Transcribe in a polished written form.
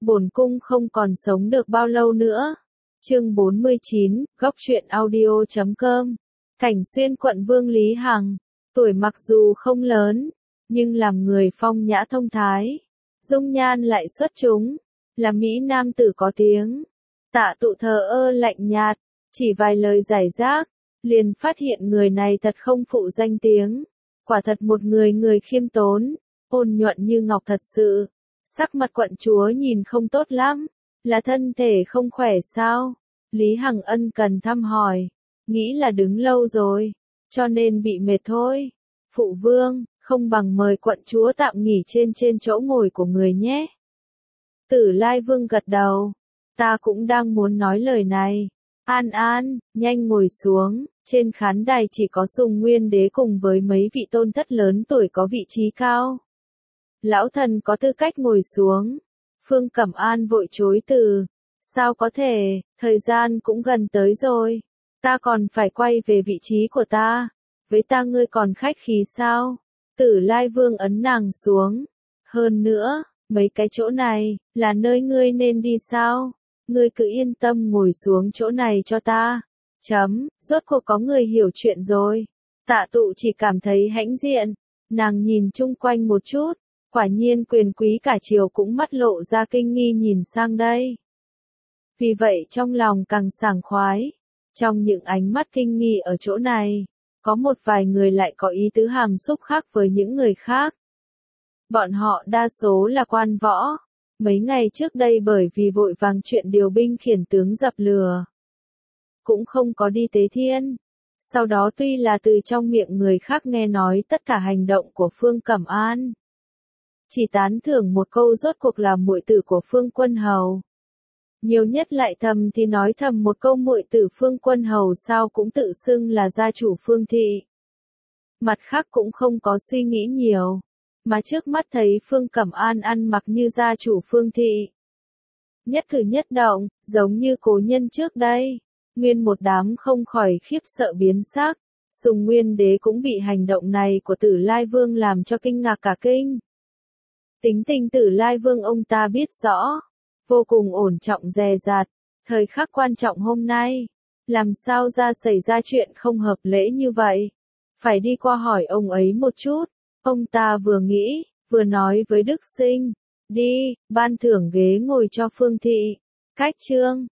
bổn cung không còn sống được bao lâu nữa. Chương 49, góc truyện audio.com. Cảnh Xuyên quận Vương Lý Hằng, tuổi mặc dù không lớn, nhưng làm người phong nhã thông thái, dung nhan lại xuất chúng, là mỹ nam tử có tiếng. Tạ Tụ thờ ơ lạnh nhạt, chỉ vài lời giải rác, liền phát hiện người này thật không phụ danh tiếng, quả thật một người khiêm tốn, ôn nhuận như ngọc thật sự. Sắc mặt quận chúa nhìn không tốt lắm, là thân thể không khỏe sao? Lý Hằng ân cần thăm hỏi, nghĩ là đứng lâu rồi, cho nên bị mệt thôi. Phụ vương, không bằng mời quận chúa tạm nghỉ trên chỗ ngồi của người nhé. Tử Lai Vương gật đầu, ta cũng đang muốn nói lời này. An An, nhanh ngồi xuống, trên khán đài chỉ có Sùng Nguyên Đế cùng với mấy vị tôn thất lớn tuổi có vị trí cao. Lão thần có tư cách ngồi xuống. Phương Cẩm An vội chối từ. Sao có thể, thời gian cũng gần tới rồi. Ta còn phải quay về vị trí của ta. Với ta ngươi còn khách khí sao? Tử Lai Vương ấn nàng xuống. Hơn nữa, mấy cái chỗ này, là nơi ngươi nên đi sao? Ngươi cứ yên tâm ngồi xuống chỗ này cho ta. Rốt cuộc có người hiểu chuyện rồi. Tạ Tụ chỉ cảm thấy hãnh diện. Nàng nhìn chung quanh một chút. Quả nhiên quyền quý cả triều cũng mắt lộ ra kinh nghi nhìn sang đây. Vì vậy trong lòng càng sảng khoái. Trong những ánh mắt kinh nghi ở chỗ này, có một vài người lại có ý tứ hàm xúc khác với những người khác. Bọn họ đa số là quan võ. Mấy ngày trước đây bởi vì vội vàng chuyện điều binh khiển tướng dập lửa, cũng không có đi tế thiên. Sau đó tuy là từ trong miệng người khác nghe nói tất cả hành động của Phương Cẩm An, chỉ tán thưởng một câu rốt cuộc là muội tử của Phương Quân Hầu. Nhiều nhất lại thầm thì nói thầm một câu muội tử Phương Quân Hầu sao cũng tự xưng là gia chủ Phương Thị. Mặt khác cũng không có suy nghĩ nhiều, mà trước mắt thấy Phương Cẩm An ăn mặc như gia chủ Phương Thị. Nhất cử nhất động, giống như cố nhân trước đây. Nguyên một đám không khỏi khiếp sợ biến sắc. Sùng Nguyên Đế cũng bị hành động này của Tử Lai Vương làm cho kinh ngạc cả kinh. Tính tình Tử Lai Vương ông ta biết rõ, vô cùng ổn trọng dè dặt, thời khắc quan trọng hôm nay, làm sao xảy ra chuyện không hợp lễ như vậy, phải đi qua hỏi ông ấy một chút. Ông ta vừa nghĩ, vừa nói với Đức Sinh, đi, ban thưởng ghế ngồi cho Phương Thị. Cách chương